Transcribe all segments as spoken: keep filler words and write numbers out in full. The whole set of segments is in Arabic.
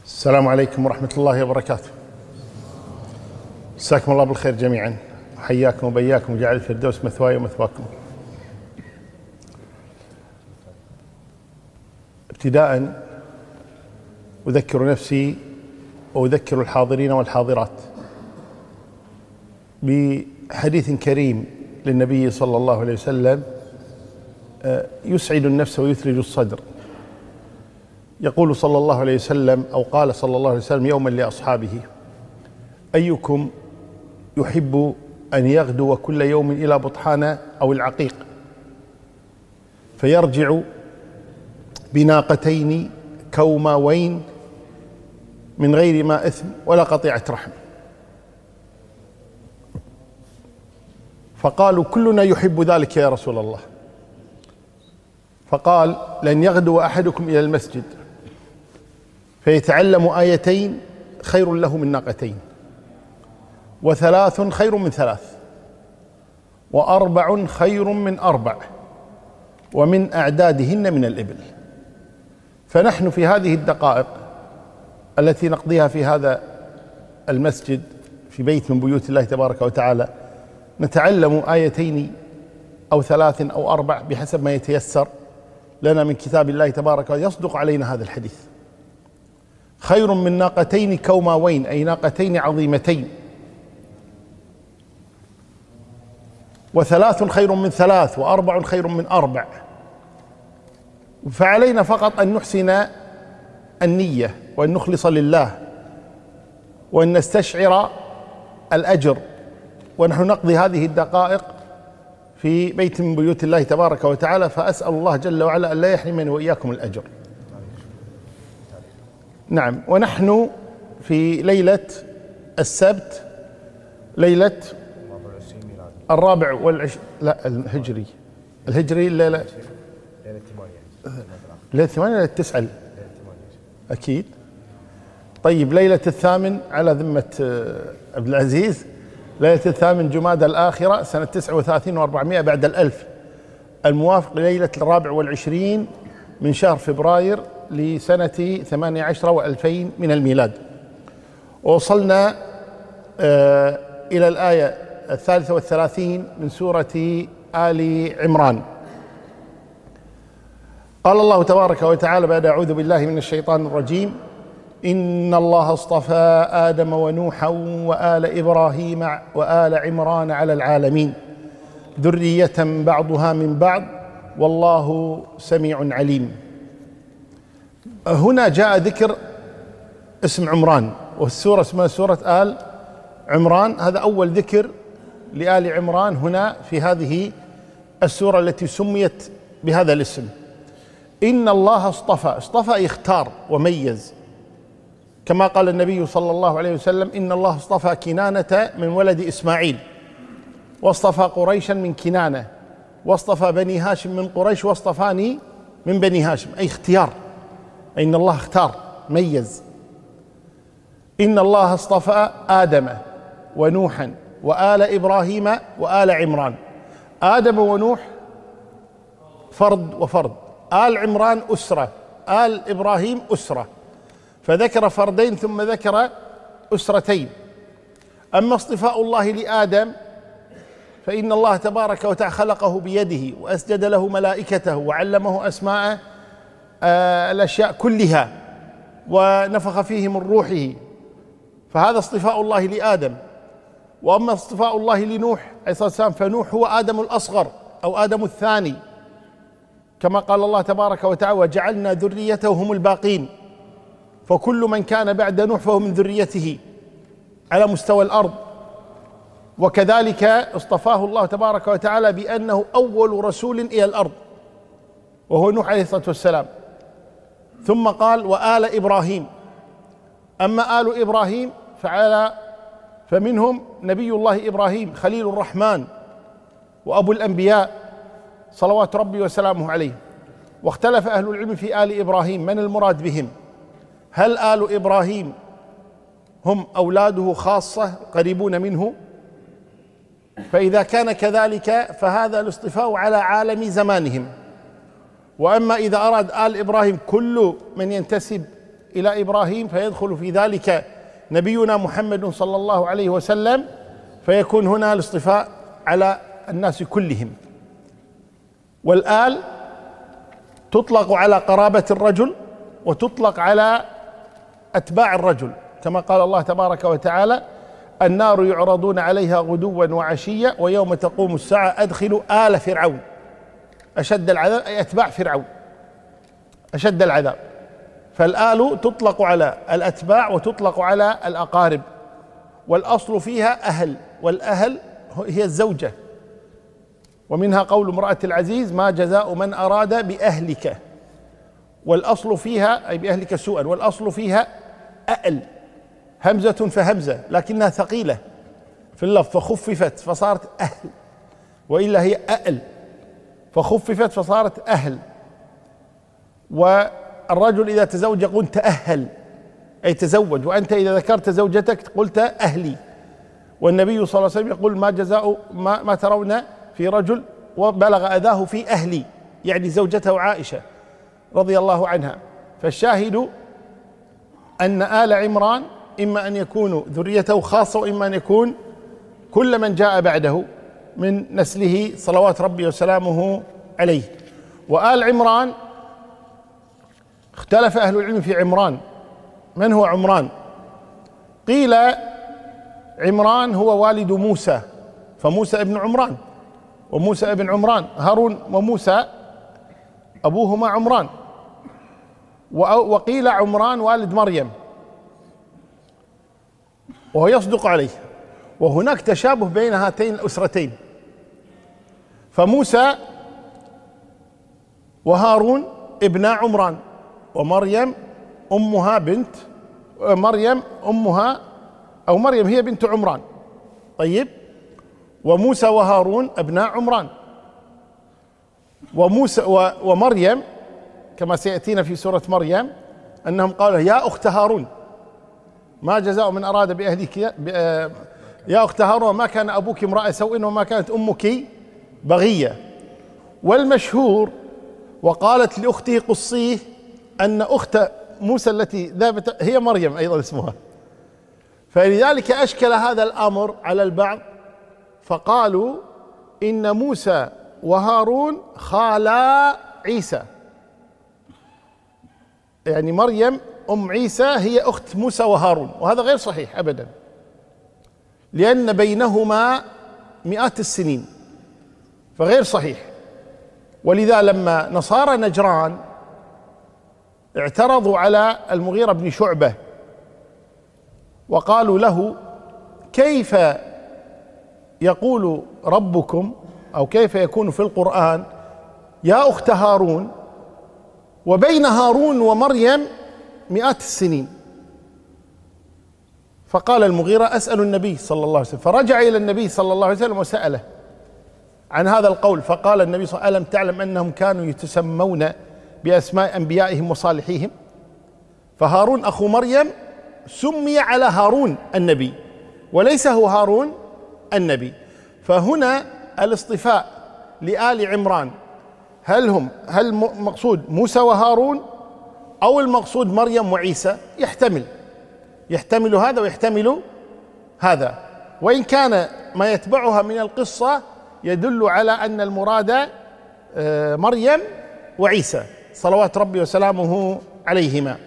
السلام عليكم ورحمة الله وبركاته. مساكم الله بالخير جميعا، وحياكم وبياكم وجعل الفردوس مثواي ومثواكم. ابتداء أذكر نفسي وأذكر الحاضرين والحاضرات بحديث كريم للنبي صلى الله عليه وسلم يسعد النفس ويثلج الصدر. يقول صلى الله عليه وسلم، أو قال صلى الله عليه وسلم يوما لأصحابه: أيكم يحب أن يغدو كل يوم إلى بطحان أو العقيق فيرجع بناقتين كوماوين من غير ما إثم ولا قطيعة رحم؟ فقالوا: كلنا يحب ذلك يا رسول الله. فقال: لن يغدو أحدكم إلى المسجد فيتعلم آيتين خير له من ناقتين، وثلاث خير من ثلاث، وأربع خير من أربع، ومن أعدادهن من الإبل. فنحن في هذه الدقائق التي نقضيها في هذا المسجد في بيت من بيوت الله تبارك وتعالى نتعلم آيتين أو ثلاث أو أربع بحسب ما يتيسر لنا من كتاب الله تبارك وتعالى يصدق علينا هذا الحديث: خير من ناقتين كوماوين، أي ناقتين عظيمتين، وثلاث خير من ثلاث، وأربع خير من أربع. فعلينا فقط أن نحسن النية وأن نخلص لله وأن نستشعر الأجر، ونحن نقضي هذه الدقائق في بيت من بيوت الله تبارك وتعالى. فأسأل الله جل وعلا أن لا يحرمني وإياكم الأجر. نعم، ونحن في ليلة السبت، ليلة الرابع والعشرين، لا الهجري، الهجري الليلة ليلة ثمانية ولا التسعة؟ أكيد. طيب، ليلة الثامن على ذمة عبد العزيز، ليلة الثامن جمادى الآخرة سنة تسعة وثلاثين وأربعمائة بعد الألف، الموافق لليلة الرابع والعشرين من شهر فبراير لسنة ثمانية عشر وألفين من الميلاد. ووصلنا آه إلى الآية الثالثة والثلاثين من سورة آل عمران. قال الله تبارك وتعالى بعد: أعوذ بالله من الشيطان الرجيم: إن الله اصطفى آدم ونوحا وآل إبراهيم وآل عمران على العالمين ذرية بعضها من بعض والله سميع عليم. هنا جاء ذكر اسم عمران، والسورة اسمها سورة آل عمران. هذا أول ذكر لآل عمران هنا في هذه السورة التي سميت بهذا الاسم. إن الله اصطفى، اصطفى يختار وميز، كما قال النبي صلى الله عليه وسلم: إن الله اصطفى كنانة من ولد إسماعيل، واصطفى قريشا من كنانة، واصطفى بني هاشم من قريش، واصطفاني من بني هاشم، أي اختيار. إن الله اختار ميز. إن الله اصطفى آدم ونوحا وآل إبراهيم وآل عمران. آدم ونوح فرد وفرد، آل عمران أسرة، آل إبراهيم أسرة، فذكر فردين ثم ذكر أسرتين. أما اصطفاء الله لآدم فإن الله تبارك وتعالى خلقه بيده وأسجد له ملائكته وعلمه أسماء آه الأشياء كلها ونفخ فيه من روحه، فهذا اصطفاء الله لآدم. وأما اصطفاء الله لنوح عليه الصلاة والسلام فنوح هو آدم الأصغر أو آدم الثاني، كما قال الله تبارك وتعالى: وجعلنا ذريته هم الباقين. فكل من كان بعد نوح فهو من ذريته على مستوى الأرض. وكذلك اصطفاه الله تبارك وتعالى بأنه أول رسول إلى الأرض وهو نوح عليه الصلاة والسلام. ثم قال: وآل إبراهيم. أما آل إبراهيم فعلى فمنهم نبي الله إبراهيم خليل الرحمن وأبو الأنبياء صلوات ربي وسلامه عليه. واختلف أهل العلم في آل إبراهيم من المراد بهم، هل آل إبراهيم هم أولاده خاصة قريبون منه؟ فإذا كان كذلك فهذا الاصطفاء على عالم زمانهم. وأما إذا أراد آل إبراهيم كل من ينتسب إلى إبراهيم، فيدخل في ذلك نبينا محمد صلى الله عليه وسلم، فيكون هنا الاصطفاء على الناس كلهم. والآل تطلق على قرابة الرجل وتطلق على أتباع الرجل، كما قال الله تبارك وتعالى: النار يعرضون عليها غدوا وعشيا ويوم تقوم الساعة أدخلوا آل فرعون أشد العذاب، أي أتباع فرعون أشد العذاب. فالآل تطلق على الأتباع وتطلق على الأقارب، والأصل فيها أهل، والأهل هي الزوجة. ومنها قول امرأة العزيز: ما جزاء من أراد بأهلك، والأصل فيها أي بأهلك سوءا، والأصل فيها أأل، همزة فهمزة، لكنها ثقيلة في اللفظ فخففت فصارت أهل، وإلا هي أأل فخففت فصارت أهل. والرجل إذا تزوج يقول تأهل أي تزوج، وأنت إذا ذكرت زوجتك قلت أهلي. والنبي صلى الله عليه وسلم يقول: ما جزاء ما, ما ترون في رجل وبلغ أذاه في أهلي، يعني زوجته عائشة رضي الله عنها. فالشاهد أن آل عمران إما أن يكونوا ذريته خاصة، وإما أن يكون كل من جاء بعده من نسله صلوات ربي وسلامه عليه. وآل عمران اختلف أهل العلم في عمران، من هو عمران؟ قيل عمران هو والد موسى، فموسى ابن عمران، وموسى ابن عمران، هارون وموسى أبوهما عمران. وقيل عمران والد مريم، وهو يصدق عليه. وهناك تشابه بين هاتين الأسرتين، فموسى وهارون ابنا عمران، ومريم أمها بنت مريم أمها أو مريم هي بنت عمران. طيب، وموسى وهارون أبناء عمران، وموسى ومريم كما سيأتينا في سورة مريم أنهم قالوا: يا أخت هارون ما جزاء من أراد بأهلك يا أخت هارون ما كان أبوك امرأ سوء وما كانت أمك بغية. والمشهور وقالت لأخته قصيه أن أخت موسى التي ذابت هي مريم أيضا اسمها، فلذلك أشكل هذا الأمر على البعض، فقالوا إن موسى وهارون خالا عيسى، يعني مريم أم عيسى هي أخت موسى وهارون، وهذا غير صحيح أبدا، لأن بينهما مئات السنين، فغير صحيح. ولذا لما نصارى نجران اعترضوا على المغيرة بن شعبة وقالوا له: كيف يقول ربكم أو كيف يكون في القرآن يا أخت هارون وبين هارون ومريم مئات السنين؟ فقال المغيرة: أسأل النبي صلى الله عليه وسلم. فرجع إلى النبي صلى الله عليه وسلم وسأله عن هذا القول، فقال النبي صلى الله عليه وسلم: ألم تعلم أنهم كانوا يتسمون بأسماء أنبيائهم وصالحيهم؟ فهارون أخو مريم سمي على هارون النبي وليس هو هارون النبي. فهنا الاصطفاء لآل عمران هل هم هل مقصود موسى وهارون أو المقصود مريم وعيسى؟ يحتمل يحتمل هذا ويحتمل هذا، وإن كان ما يتبعها من القصة يدل على أن المراد مريم وعيسى صلوات ربي وسلامه عليهما.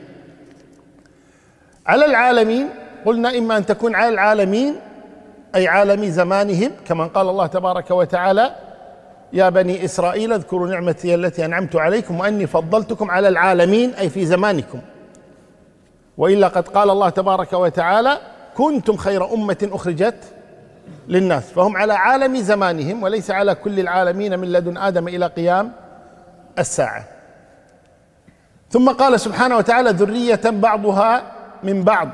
على العالمين قلنا إما أن تكون على العالمين أي عالم زمانهم، كما قال الله تبارك وتعالى: يا بني إسرائيل اذكروا نعمتي التي أنعمت عليكم وأني فضلتكم على العالمين أي في زمانكم. وإلا قد قال الله تبارك وتعالى: كنتم خير أمة أخرجت للناس، فهم على عالم زمانهم وليس على كل العالمين من لدن آدم إلى قيام الساعة. ثم قال سبحانه وتعالى: ذرية بعضها من بعض.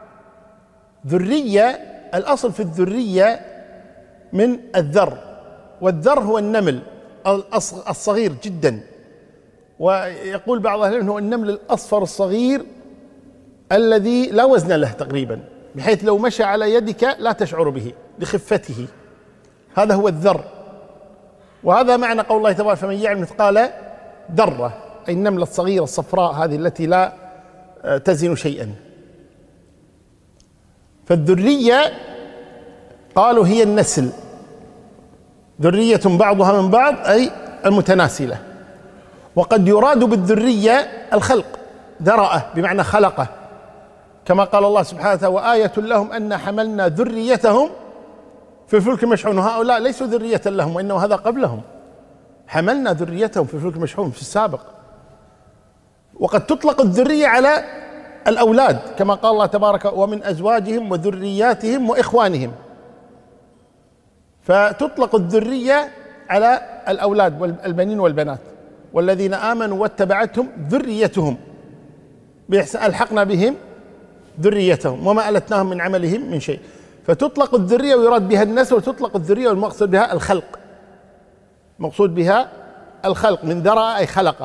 ذرية الأصل في الذرية من الذر، والذر هو النمل الصغير جدا، ويقول بعض أهل العلم هو النمل الأصفر الصغير الذي لا وزن له تقريبا، بحيث لو مشى على يدك لا تشعر به لخفته، هذا هو الذر. وهذا معنى قول الله تبارك: فمن يعمل مثقال ذرة، أي النملة الصغيرة الصفراء هذه التي لا تزن شيئا. فالذرية قالوا هي النسل، ذرية بعضها من بعض أي المتناسلة. وقد يراد بالذرية الخلق، ذرأه بمعنى خلقه، كما قال الله سبحانه وتعالى: وآية لهم أن حملنا ذريتهم في الفلك المشحون. هؤلاء ليسوا ذرية لهم، وإنما هذا قبلهم، حملنا ذريتهم في الفلك المشحون في السابق. وقد تطلق الذرية على الأولاد، كما قال الله تبارك: ومن أزواجهم وذرياتهم وإخوانهم. فتطلق الذرية على الأولاد والبنين والبنات. والذين آمنوا واتبعتهم ذريتهم بإحسان ألحقنا بهم ذريتهم وما ألتناهم من عملهم من شيء. فتطلق الذرية ويراد بها النسل، وتطلق الذرية والمقصود بها الخلق، مقصود بها الخلق، من ذرأ أي خلقه.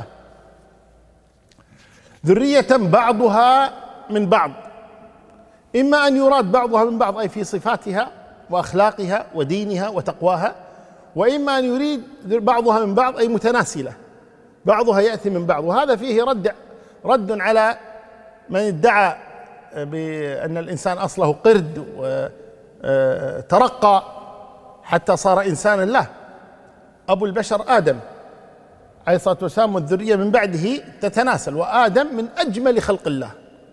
ذرية بعضها من بعض، إما أن يراد بعضها من بعض أي في صفاتها وأخلاقها ودينها وتقواها، وإما أن يريد بعضها من بعض أي متناسلة، بعضها يأتي من بعض. وهذا فيه رد رد على من ادعى بأن الإنسان أصله قرد وترقى حتى صار إنسانا له. أبو البشر آدم عليه الصلاة والسلام، والذرية من بعده تتناسل، وآدم من أجمل خلق الله.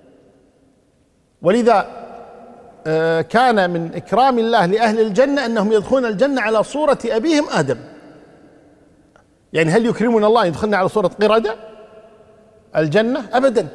ولذا كان من إكرام الله لأهل الجنة أنهم يدخلون الجنة على صورة أبيهم آدم. يعني هل يكرمون الله يدخلنا على صورة قردة الجنة؟ أبدا.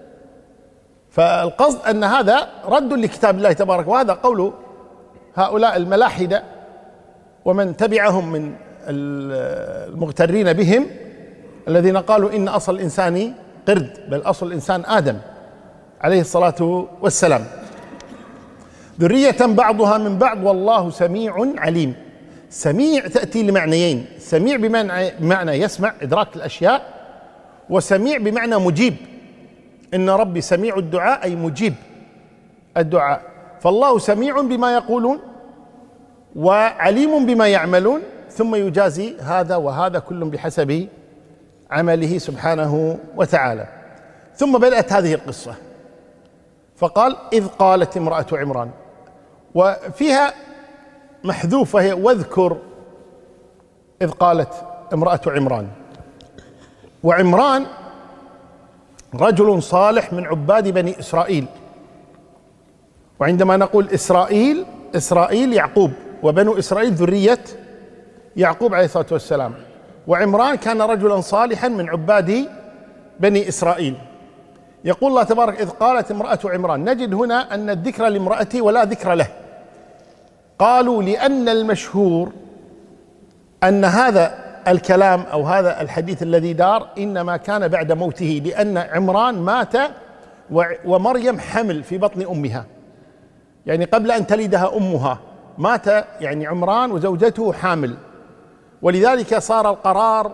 فالقصد أن هذا رد لكتاب الله تبارك، وهذا قول هؤلاء الملاحدة ومن تبعهم من المغترين بهم، الذين قالوا إن أصل الإنسان قرد، بل أصل الإنسان آدم عليه الصلاة والسلام. ذرية بعضها من بعض والله سميع عليم. سميع تأتي لمعنيين: سميع بمعنى يسمع إدراك الأشياء، وسميع بمعنى مجيب. إن ربي سميع الدعاء أي مجيب الدعاء. فالله سميع بما يقولون وعليم بما يعملون، ثم يجازي هذا وهذا كل بحسب عمله سبحانه وتعالى. ثم بدأت هذه القصة، فقال: إذ قالت امرأة عمران، وفيها محذوف وهي واذكر إذ قالت امرأة عمران. وعمران رجل صالح من عباد بني إسرائيل. وعندما نقول إسرائيل، إسرائيل يعقوب، وبنو إسرائيل ذرية يعقوب عليه الصلاة والسلام. وعمران كان رجلا صالحا من عباد بني إسرائيل. يقول الله تبارك: إذ قالت امرأة عمران. نجد هنا أن الذكر لامرأته ولا ذكر له. قالوا لأن المشهور أن هذا الكلام أو هذا الحديث الذي دار إنما كان بعد موته، لأن عمران مات ومريم حمل في بطن أمها، يعني قبل أن تلدها أمها مات، يعني عمران وزوجته حامل. ولذلك صار القرار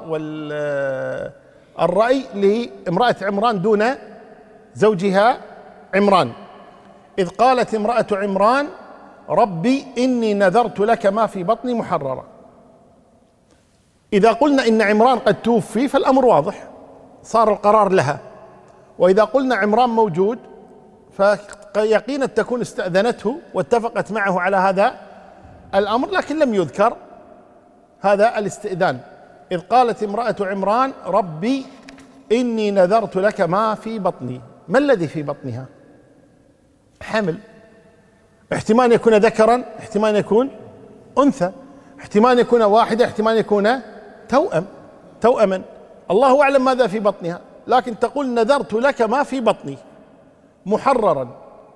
والرأي لامرأة عمران دون زوجها عمران. إذ قالت امرأة عمران: ربي إني نذرت لك ما في بطني محررا. إذا قلنا إن عمران قد توفي فالأمر واضح، صار القرار لها. وإذا قلنا عمران موجود فيقينا تكون استأذنته واتفقت معه على هذا الأمر، لكن لم يذكر هذا الاستئذان. إذ قالت امرأة عمران: ربي إني نذرت لك ما في بطني. ما الذي في بطنها؟ حمل، احتمال يكون ذكرا، احتمال يكون أنثى، احتمال يكون واحدة، احتمال يكون توأم توأما، الله أعلم ماذا في بطنها. لكن تقول نذرت لك ما في بطني محررا.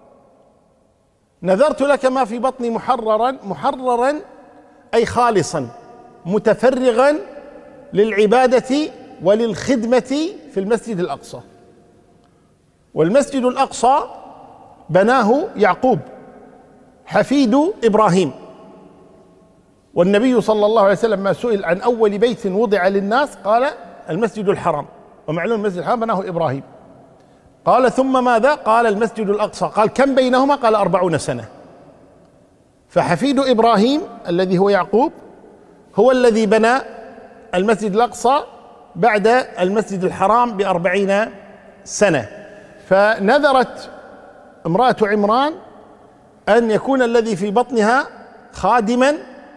نذرت لك ما في بطني محررا، محررا أي خالصا متفرغا للعبادة وللخدمة في المسجد الأقصى. والمسجد الأقصى بناه يعقوب حفيد إبراهيم. والنبي صلى الله عليه وسلم ما سئل عن أول بيت وضع للناس قال المسجد الحرام، ومعلوم المسجد الحرام بناه إبراهيم. قال ثم ماذا؟ قال المسجد الأقصى. قال كم بينهما؟ قال أربعون سنة. فحفيد إبراهيم الذي هو يعقوب هو الذي بنى المسجد الأقصى بعد المسجد الحرام بأربعين سنة. فنذرت امرأة عمران أن يكون الذي في بطنها خادما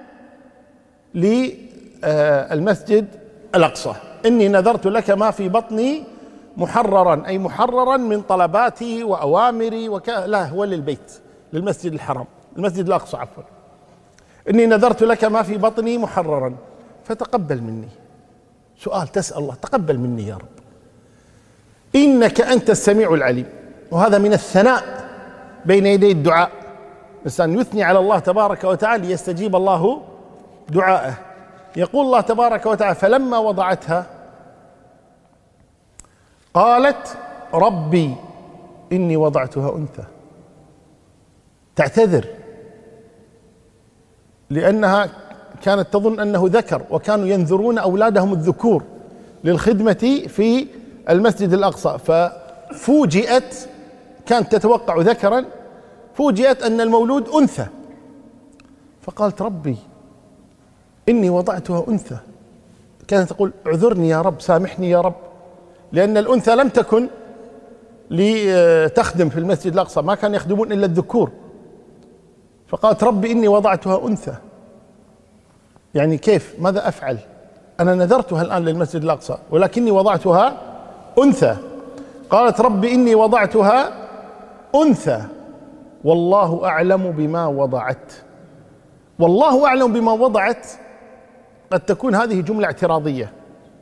للمسجد الأقصى. إني نذرت لك ما في بطني محررا، أي محررا من طلباتي وأوامري وك... لا هو للبيت، للمسجد الحرام، المسجد الأقصى عفوا. إني نذرت لك ما في بطني محررا فتقبل مني. سؤال تسأل الله، تقبل مني يا رب، إنك أنت السميع العليم. وهذا من الثناء بين يدي الدعاء، الإنسان يثني على الله تبارك وتعالى ليستجيب الله دعاءه. يقول الله تبارك وتعالى: فلما وضعتها قالت ربي إني وضعتها أنثى. تعتذر لأنها كانت تظن أنه ذكر، وكانوا ينذرون أولادهم الذكور للخدمة في المسجد الأقصى، ففوجئت، كانت تتوقع ذكرا، فوجئت أن المولود أنثى، فقالت ربي إني وضعتها أنثى. كانت تقول اعذرني يا رب، سامحني يا رب، لأن الأنثى لم تكن لتخدم في المسجد الأقصى، ما كان يخدمون إلا الذكور. فقالت ربي إني وضعتها أنثى، يعني كيف؟ ماذا أفعل؟ أنا نذرتها الآن للمسجد الأقصى ولكني وضعتها أنثى. قالت ربي إني وضعتها أنثى والله أعلم بما وضعت. والله أعلم بما وضعت قد تكون هذه جملة اعتراضية،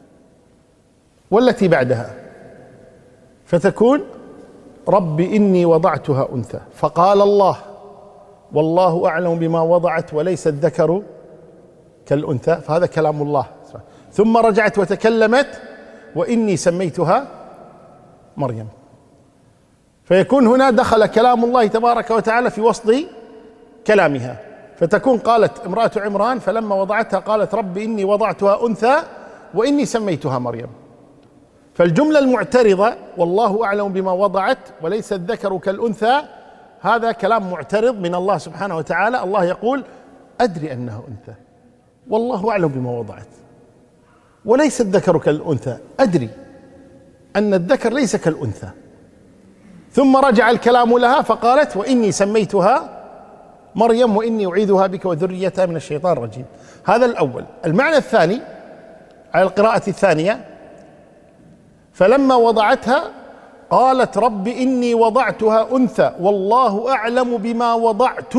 والتي بعدها فتكون ربي إني وضعتها أنثى، فقال الله والله أعلم بما وضعت وليس الذكر كالأنثى، فهذا كلام الله. ثم رجعت وتكلمت وإني سميتها مريم، فيكون هنا دخل كلام الله تبارك وتعالى في وسط كلامها، فتكون قالت امرأة عمران فلما وضعتها قالت ربي إني وضعتها أنثى وإني سميتها مريم. فالجملة المعترضة والله أعلم بما وضعت وليس الذكر كالأنثى، هذا كلام معترض من الله سبحانه وتعالى. الله يقول أدري أنها أنثى والله أعلم بما وضعت، وليس الذكر كالأنثى، أدري أن الذكر ليس كالأنثى. ثم رجع الكلام لها فقالت وإني سميتها مريم وإني أعيذها بك وذريتها من الشيطان الرجيم. هذا الأول. المعنى الثاني على القراءة الثانية: فلما وضعتها قالت رب إني وضعتها أنثى والله أعلم بما وضعت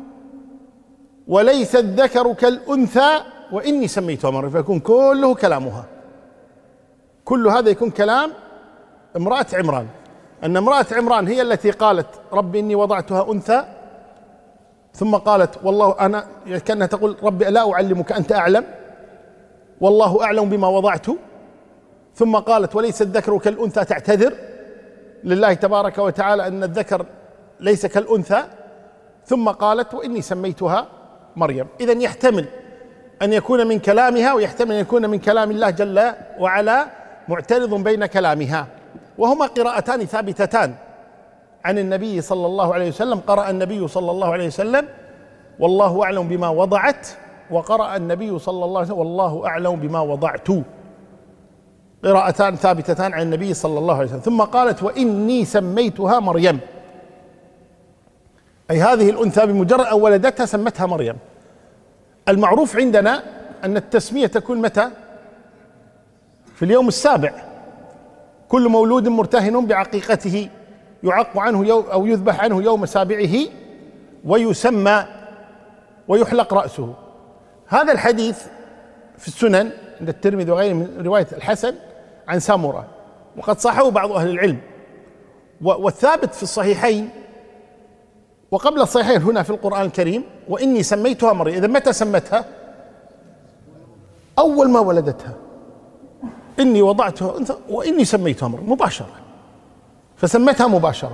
وليس الذكر كالأنثى وإني سميتها مريم. فيكون كله كلامها، كل هذا يكون كلام امرأة عمران، أن امرأة عمران هي التي قالت رب إني وضعتها أنثى، ثم قالت والله أنا، كأنها تقول ربي لا أعلمك أنت أعلم، والله أعلم بما وضعت، ثم قالت وليس الذكر كالأنثى، تعتذر لله تبارك وتعالى أن الذكر ليس كالأنثى، ثم قالت وإني سميتها مريم. إذن يحتمل أن يكون من كلامها ويحتمل أن يكون من كلام الله جل وعلا معترض بين كلامها، وهما قراءتان ثابتتان عن النبي صلى الله عليه وسلم. قرأ النبي صلى الله عليه وسلم والله أعلم بما وضعت، وقرأ النبي صلى الله عليه وسلم والله أعلم بما وضعت، قراءتان ثابتتان عن النبي صلى الله عليه وسلم. ثم قالت وإني سميتها مريم، أي هذه الأنثى بمجرد أن ولدتها سمتها مريم. المعروف عندنا أن التسمية تكون متى؟ في اليوم السابع، كل مولود مرتهن بعقيقته يعق عنه يوم أو يذبح عنه يوم سابعه ويسمى ويحلق رأسه. هذا الحديث في السنن عند الترمذي وغيره من رواية الحسن عن سامرة، وقد صححه بعض أهل العلم. والثابت في الصحيحين وقبل الصحيحين هنا في القرآن الكريم وإني سميتها مريم. إذا متى سمتها؟ أول ما ولدتها، إني وضعتها أنثى وإني سميتها مريم، مباشرة، فسمتها مباشرة.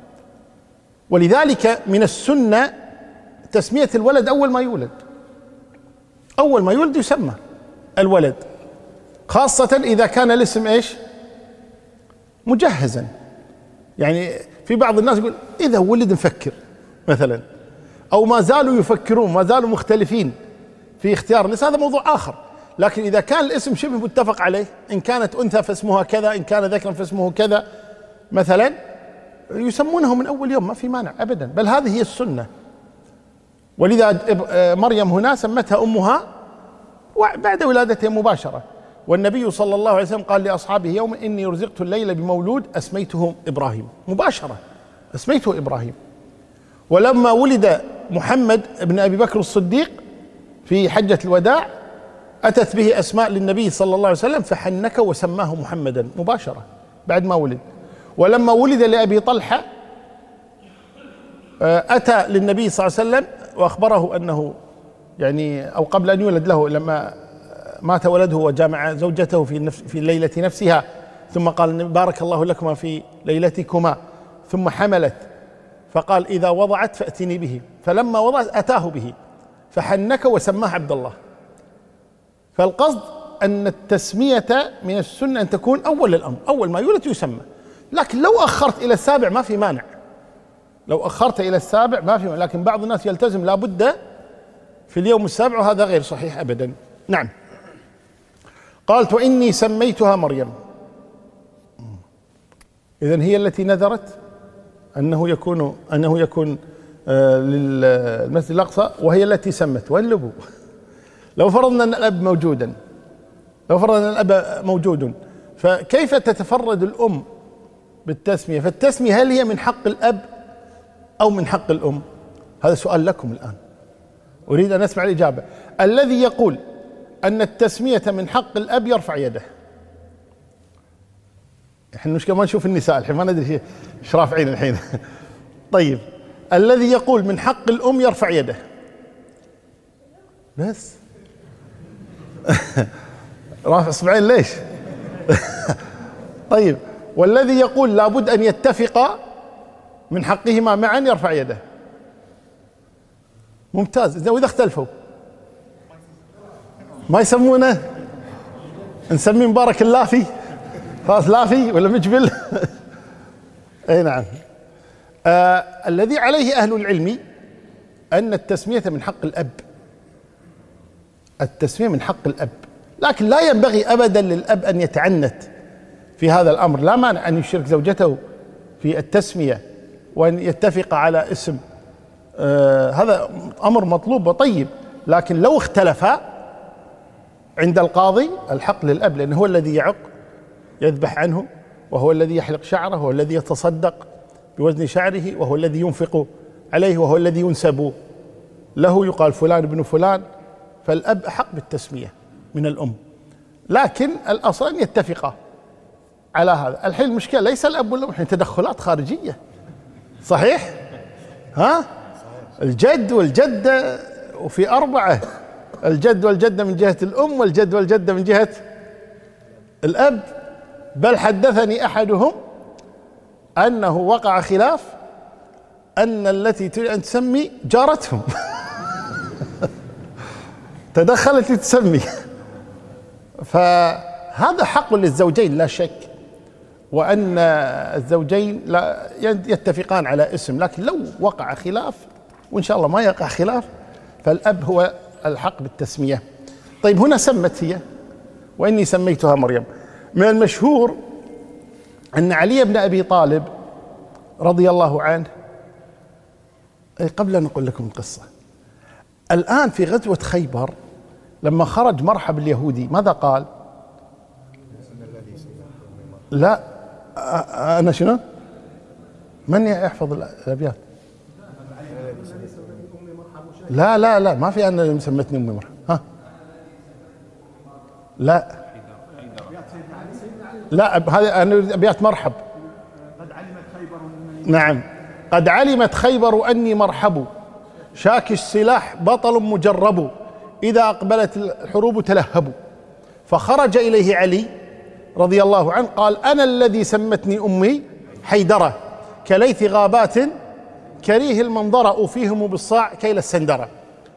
ولذلك من السنة تسمية الولد أول ما يولد، أول ما يولد يسمى الولد، خاصة إذا كان الاسم إيش؟ مجهزا. يعني في بعض الناس يقول إذا ولد نفكر مثلا، أو ما زالوا يفكرون، ما زالوا مختلفين في اختيار الاسم، هذا موضوع آخر. لكن إذا كان الاسم شبه متفق عليه، إن كانت أنثى فاسمها كذا، إن كان ذكرا فاسمه كذا مثلا، يسمونه من أول يوم، ما في مانع أبدا، بل هذه هي السنة. ولذا مريم هنا سمتها أمها بعد ولادتها مباشرة. والنبي صلى الله عليه وسلم قال لأصحابه يوم إني رزقت الليل بمولود أسميته إبراهيم، مباشرة أسميته إبراهيم. ولما ولد محمد بن أبي بكر الصديق في حجة الوداع أتت به أسماء للنبي صلى الله عليه وسلم فحنك وسماه محمدا مباشرة بعد ما ولد. ولما ولد لأبي طلحة أتى للنبي صلى الله عليه وسلم وأخبره أنه يعني أو قبل أن يولد له، لما مات ولده وجامع زوجته في نفس في الليلة نفسها، ثم قال بارك الله لكما في ليلتكما، ثم حملت فقال إذا وضعت فأتني به، فلما وضعت أتاه به فحنك وسماه عبد الله. فالقصد أن التسمية من السنة أن تكون أول الأمر، أول ما يولد يسمى. لكن لو أخرت إلى السابع ما في مانع، لو أخرت إلى السابع ما في مانع، لكن بعض الناس يلتزم لابد في اليوم السابع وهذا غير صحيح أبدا. نعم. قالت وإني سميتها مريم، إذن هي التي نذرت أنه يكون أنه يكون للمسجد الأقصى، وهي التي سمت. وين الأبو؟ لو فرضنا أن الأب موجودا، لو فرضنا أن الأب موجود، فكيف تتفرد الأم بالتسمية؟ فالتسمية هل هي من حق الأب أو من حق الأم؟ هذا سؤال لكم الآن، أريد أن أسمع الإجابة. الذي يقول أن التسمية من حق الأب يرفع يده. احنا المشكلة ما نشوف النساء الحين، ما ندري ايش رافعين الحين. طيب، الذي يقول من حق الأم يرفع يده بس. رافع اصبعين ليش؟ طيب، والذي يقول لابد أن يتفقا من حقهما معا يرفع يده. ممتاز. وإذا اختلفوا ما يسمونه؟ نسميه مبارك اللافي، خلاص لافي ولا مجبل. اي نعم. آه الذي عليه أهل العلم أن التسمية من حق الأب، التسمية من حق الأب، لكن لا ينبغي أبدا للأب أن يتعنت في هذا الأمر. لا مانع أن يشرك زوجته في التسمية وأن يتفق على اسم، آه هذا أمر مطلوب وطيب، لكن لو اختلفا عند القاضي الحق للأب، لأنه هو الذي يعق يذبح عنه، وهو الذي يحلق شعره، وهو الذي يتصدق بوزن شعره، وهو الذي ينفق عليه، وهو الذي ينسب له، يقال فلان ابن فلان. فالأب أحق بالتسمية من الأم، لكن الأصل أن يتفقا على هذا. الحين المشكلة ليس الأب والأم، الحين تدخلات خارجية، صحيح؟ ها؟ الجد والجدة، وفي أربعة، الجد والجدة من جهة الأم، والجد والجدة من جهة الأب. بل حدثني أحدهم أنه وقع خلاف أن التي تريد أن تسمي جارتهم تدخلت لتسمي. فهذا حق للزوجين لا شك، وأن الزوجين لا يتفقان على اسم، لكن لو وقع خلاف، وإن شاء الله ما يقع خلاف، فالأب هو الحق بالتسمية. طيب، هنا سمت هي وإني سميتها مريم. من المشهور أن علي بن أبي طالب رضي الله عنه، قبل أن أقول لكم القصة، الآن في غزوة خيبر لما خرج مرحب اليهودي ماذا قال؟ لا أنا شنو؟ من يحفظ الأبيات؟ لا لا لا ما في أنا سمتني أمي مرحب. ها لا لا هذه أنا أبيات مرحب. قد علمت خيبر. نعم. قد علمت خيبر أني مرحب، شاك السلاح بطل مجرب، إذا أقبلت الحروب تلهب. فخرج إليه علي رضي الله عنه قال أنا الذي سمتني أمي حيدرة، كليث غابات كريه المنظر، أوفيهم بالصاع كيل السندرة.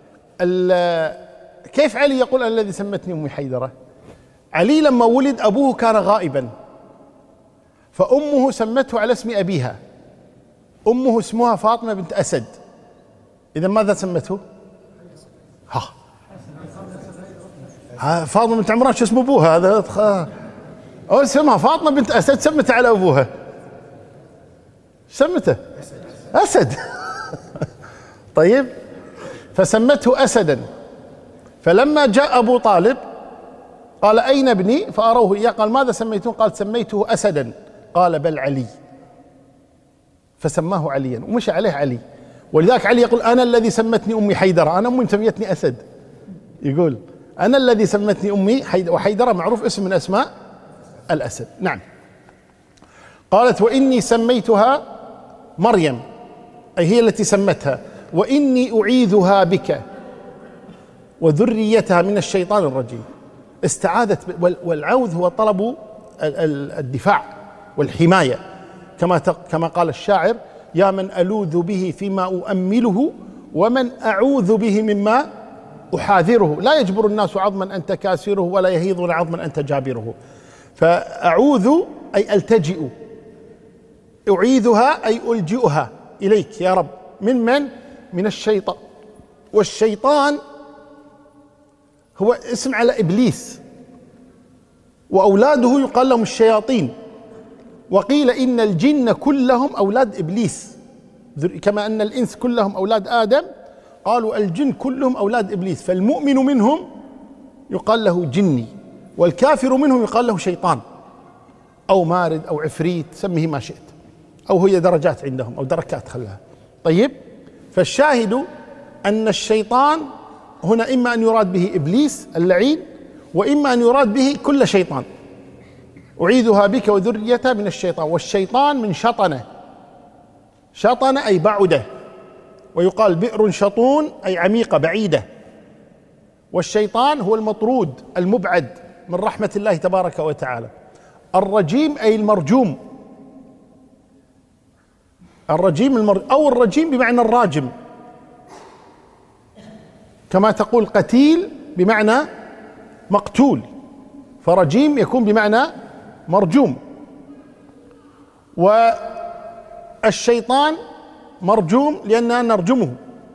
كيف علي يقول أنا الذي سمتني أمي حيدرة؟ علي لما ولد أبوه كان غائبا، فأمه سمته على اسم أبيها، أمه اسمها فاطمة بنت أسد، إذا ماذا سمته؟ ها فاطمة بنت عمران، شو اسم أبوها هذا؟ أو اسمها فاطمة بنت أسد، سمت على أبوها. سمته أسد. طيب، فسمته أسدا. فلما جاء أبو طالب قال أين ابني؟ فأروه إياه. قال ماذا سميته؟ قال سميته أسدا. قال بل علي، فسماه عليا ومشى عليه علي. ولذلك علي يقول أنا الذي سمتني أمي حيدرة، أنا أمي سميتني أسد. يقول أنا الذي سمتني أمي حيدرة، وحيدرة معروف اسم من أسماء الأسد. نعم. قالت وإني سميتها مريم، أي هي التي سمتها، وإني أعيذها بك وذريتها من الشيطان الرجيم. استعاذت، والعوذ هو طلب الدفاع والحماية، كما كما قال الشاعر يا من ألوذ به فيما أؤمله ومن أعوذ به مما أحاذره، لا يجبر الناس عظما أنت كاسره ولا يهيضون عظما أنت جابره. فأعوذ أي ألتجئ، أعيذها أي ألجئها إليك يا رب. من من؟ من الشيطان. والشيطان هو اسم على إبليس، وأولاده يقال لهم الشياطين. وقيل إن الجن كلهم أولاد إبليس، كما أن الإنس كلهم أولاد آدم، قالوا الجن كلهم أولاد إبليس. فالمؤمن منهم يقال له جني، والكافر منهم يقال له شيطان أو مارد أو عفريت، سميه ما شئت، أو هي درجات عندهم أو دركات خلها. طيب، فالشاهد أن الشيطان هنا إما أن يراد به إبليس اللعين، وإما أن يراد به كل شيطان. أعيذها بك وذريتها من الشيطان. والشيطان من شطنة، شطن أي بعده، ويقال بئر شطون أي عميقة بعيدة. والشيطان هو المطرود المبعد من رحمة الله تبارك وتعالى. الرجيم أي المرجوم، الرجيم المر... أو الرجيم بمعنى الراجم، كما تقول قتيل بمعنى مقتول، فرجيم يكون بمعنى مرجوم. والشيطان مرجوم لأننا نرجمه.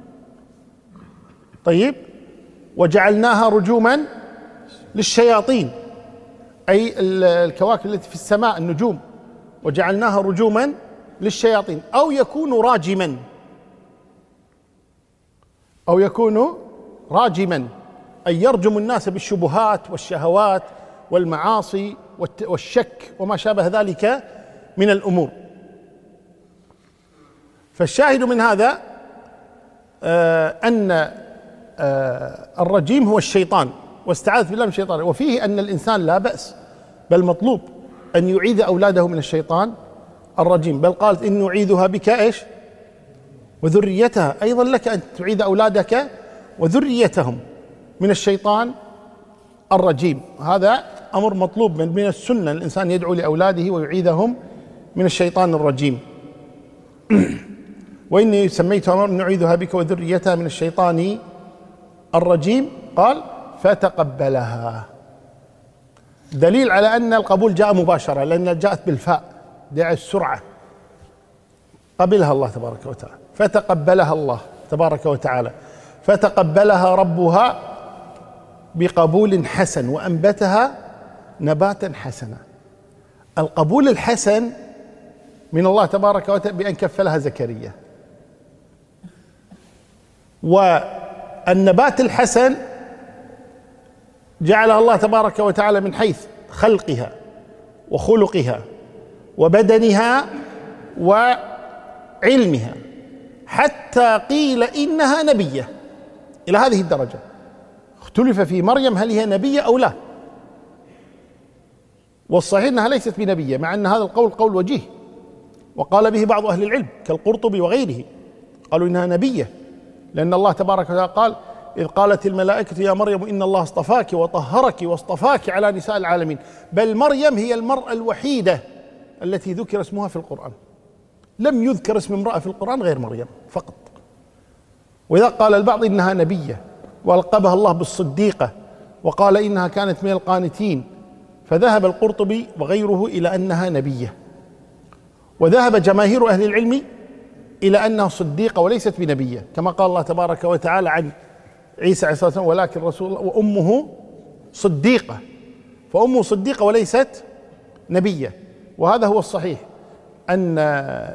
طيب، وجعلناها رجوما للشياطين، أي الكواكب التي في السماء، النجوم، وجعلناها رجوما للشياطين. أو يكون راجما، أو يكون راجما أي يرجم الناس بالشبهات والشهوات والمعاصي والشك وما شابه ذلك من الأمور. فالشاهد من هذا آه أن آه الرجيم هو الشيطان، واستعاذ بالله من الشيطان. وفيه أن الإنسان لا بأس، بل مطلوب أن يعيذ أولاده من الشيطان الرجيم. بل قالت إن نعيذها بك إيش وذريتها، أيضا لك أن تعيذ أولادك وذريتهم من الشيطان الرجيم. هذا أمر مطلوب من من السنة، الإنسان يدعو لأولاده ويعيذهم من الشيطان الرجيم. وإني سميتها مريم نعيذها بك وذريتها من الشيطان الرجيم. قال فتقبلها، دليل على أن القبول جاء مباشرة، لأن جاءت بالفاء داعي السرعة. قبلها الله تبارك وتعالى، فتقبلها الله تبارك وتعالى، فتقبلها ربها بقبول حسن وأنبتها نباتا حسنا. القبول الحسن من الله تبارك وتعالى بأن كفلها زكريا، والنبات الحسن جعلها الله تبارك وتعالى من حيث خلقها وخلقها وبدنها وعلمها، حتى قيل إنها نبية، إلى هذه الدرجة. اختلف في مريم هل هي نبية أو لا، والصحيح أنها ليست بنبية، مع أن هذا القول قول وجيه، وقال به بعض أهل العلم كالقرطبي وغيره، قالوا إنها نبية، لأن الله تبارك وتعالى قال إذ قالت الملائكة يا مريم إن الله اصطفاك وطهرك واصطفاك على نساء العالمين. بل مريم هي المرأة الوحيدة التي ذكر اسمها في القرآن، لم يذكر اسم امرأة في القرآن غير مريم فقط. وإذا قال البعض إنها نبية وألقبها الله بالصديقة وقال إنها كانت من القانتين، فذهب القرطبي وغيره إلى أنها نبية، وذهب جماهير أهل العلم إلى أنها صديقة وليست بنبية، كما قال الله تبارك وتعالى عن عيسى عليه الصلاة والسلام ولكن رسول الله وأمه صديقة، فأمه صديقة وليست نبية. وهذا هو الصحيح، أن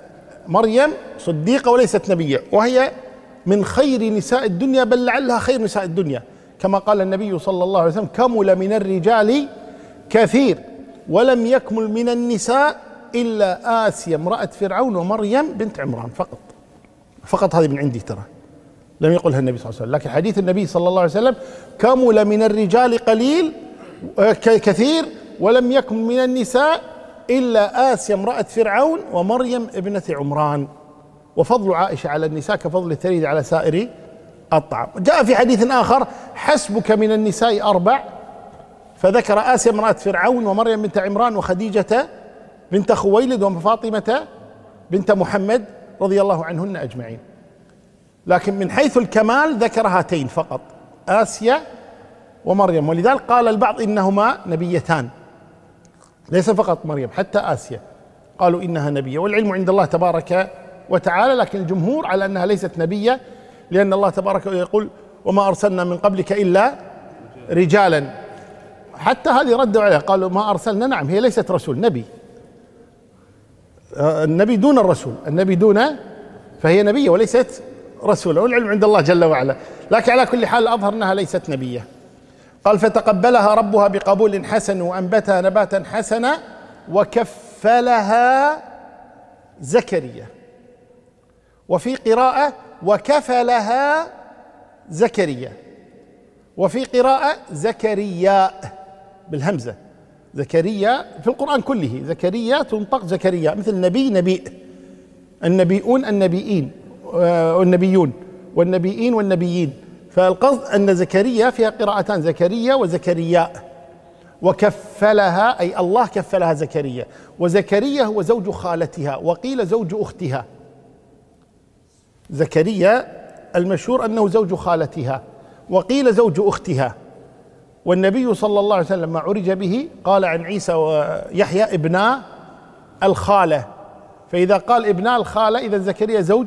مريم صديقة وليست نبية، وهي من خير نساء الدنيا، بل لعلها خير نساء الدنيا، كما قال النبي صلى الله عليه وسلم: كمل من الرجال كثير ولم يكمل من النساء إلا آسيا امرأة فرعون ومريم بنت عمران. فقط فقط هذه من عندي، ترى لم يقلها النبي صلى الله عليه وسلم، لكن حديث النبي صلى الله عليه وسلم: كمل من الرجال قليل كثير ولم يكن من النساء إلا آسيا امرأة فرعون ومريم ابنة عمران. وفضل عائشة على النساء كفضل الثريد على سائر الطعام. جاء في حديث آخر: حسبك من النساء أربع، فذكر آسيا امرأة فرعون ومريم بنت عمران وخديجة بنت خويلد وفاطمة بنت محمد رضي الله عنهن أجمعين. لكن من حيث الكمال ذكر هاتين فقط، آسيا ومريم، ولذلك قال البعض إنهما نبيتان، ليس فقط مريم، حتى آسيا قالوا إنها نبية، والعلم عند الله تبارك وتعالى، لكن الجمهور على أنها ليست نبية، لأن الله تبارك يقول: وما أرسلنا من قبلك إلا رجالا. حتى هذه ردوا عليها قالوا: ما أرسلنا، نعم هي ليست رسول، نبي، النبي دون الرسول، النبي دون، فهي نبية وليست رسولا، والعلم عند الله جل وعلا. لكن على كل حال أظهر أنها ليست نبية. قال: فتقبلها ربها بقبول حسن وأنبتها نباتا حسنا وكفلها زكريا، وفي قراءة وكفلها زكريا، وفي قراءة زكرياء بالهمزة. زكريا في القرآن كله زكريا تنطق زكريا، مثل نبي نبي، النبيون النبيين والنبيون والنبيين والنبيين. فالقصد أن زكريا فيها قراءتان، زكريا وزكرياء. وكفلها أي الله كفلها زكريا، وزكريا هو زوج خالتها، وقيل زوج أختها. زكريا المشهور أنه زوج خالتها، وقيل زوج أختها. والنبي صلى الله عليه وسلم لما عرج به قال عن عيسى ويحيى ابنا الخالة، فإذا قال ابنا الخالة إذا زكريا زوج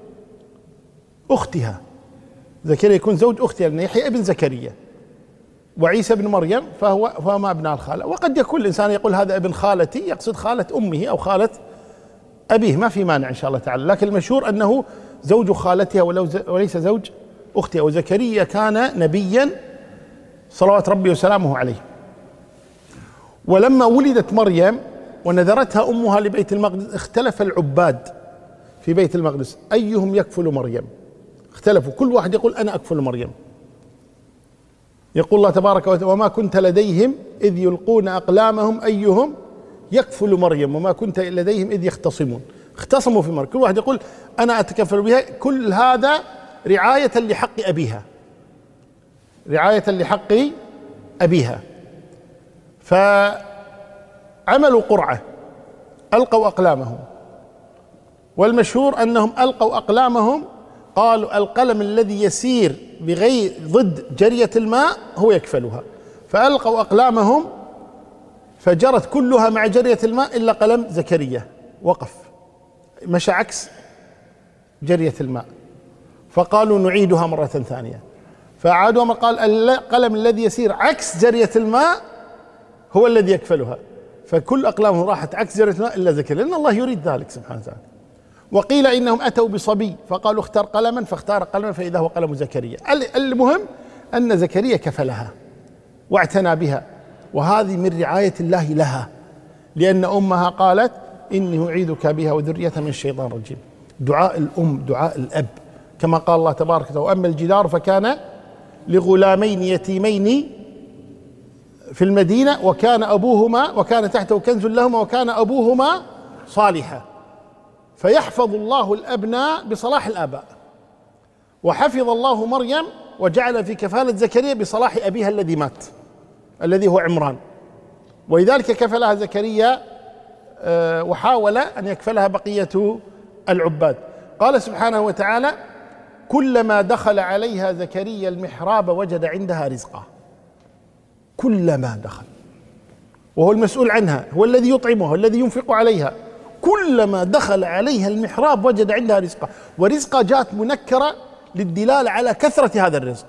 أختها، زكريا يكون زوج أختها، لأن يحيى ابن زكريا، وعيسى ابن مريم فهو فهو ما ابن الخالة. وقد يكون الإنسان يقول هذا ابن خالتي، يقصد خالة أمه أو خالة أبيه، ما في مانع إن شاء الله تعالى، لكن المشهور أنه زوج خالتها وليس زوج أختها. وزكريا كان نبيا صلوات ربي وسلامه عليه. ولما ولدت مريم ونذرتها أمها لبيت المقدس اختلف العباد في بيت المقدس أيهم يكفل مريم، اختلفوا، كل واحد يقول أنا أكفل مريم. يقول الله تبارك وتعالى: وما كنت لديهم إذ يلقون أقلامهم أيهم يكفل مريم وما كنت لديهم إذ يختصمون. اختصموا في مريم، كل واحد يقول أنا أتكفل بها، كل هذا رعاية لحق أبيها، رعاية لحق أبيها. فعملوا قرعة، ألقوا أقلامهم، والمشهور أنهم ألقوا أقلامهم، قالوا القلم الذي يسير بغير ضد جرية الماء هو يكفلها، فألقوا أقلامهم فجرت كلها مع جرية الماء إلا قلم زكريا، وقف مشى عكس جرية الماء، فقالوا نعيدها مرة ثانية، فعادوا ما قال القلم الذي يسير عكس جرية الماء هو الذي يكفلها، فكل أقلامهم راحت عكس جرية الماء إلا زكريا، لأن الله يريد ذلك سبحانه وتعالى. وقيل إنهم أتوا بصبي فقالوا اختر قلما، فاختار قلما فإذا هو قلم زكريا. المهم أن زكريا كفلها واعتنى بها، وهذه من رعاية الله لها، لأن أمها قالت إني أعيذك بها وذريتها من الشيطان الرجيم. دعاء الأم دعاء الأب، كما قال الله تبارك وتعالى: وأما الجدار فكان لغلامين يتيمين في المدينة وكان أبوهما وكان تحته كنز لهما وكان أبوهما صالحا. فيحفظ الله الأبناء بصلاح الآباء، وحفظ الله مريم وجعل في كفالة زكريا بصلاح أبيها الذي مات، الذي هو عمران، ولذلك كفلها زكريا وحاول أن يكفلها بقية العباد. قال سبحانه وتعالى: كلما دخل عليها زكريا المحراب وجد عندها رزقا. كلما دخل، وهو المسؤول عنها، هو الذي يطعمها، هو الذي ينفق عليها، كلما دخل عليها المحراب وجد عندها رزقا. ورزقا جاءت منكرة للدلالة على كثرة هذا الرزق،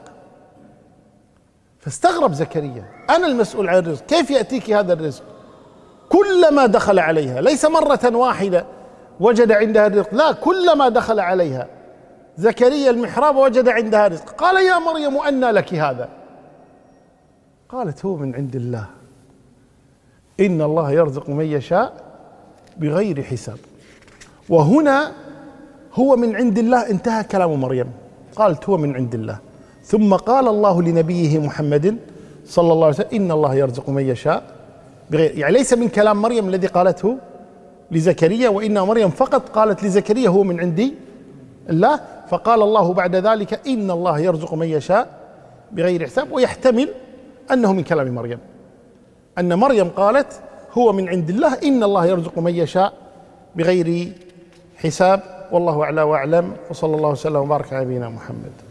فاستغرب زكريا: أنا المسؤول عن الرزق، كيف يأتيك هذا الرزق؟ كلما دخل عليها، ليس مرة واحدة وجد عندها رزق، لا، كلما دخل عليها زكريا المحراب وجد عندها رزق. قال يا مريم أنى لك هذا؟ قالت هو من عند الله، إن الله يرزق من يشاء بغير حساب. وهنا هو من عند الله انتهى كلام مريم، قالت هو من عند الله. ثم قال الله لنبيه محمد صلى الله عليه وسلم إن الله يرزق من يشاء بغير، يعني ليس من كلام مريم الذي قالته لزكريا، وإن مريم فقط قالت لزكريا هو من عندي الله. فقال الله بعد ذلك إن الله يرزق من يشاء بغير حساب. ويحتمل أنه من كلام مريم، أن مريم قالت هو من عند الله، إن الله يرزق من يشاء بغير حساب. والله أعلى وأعلم، وصلى الله وسلم وبارك على نبينا محمد.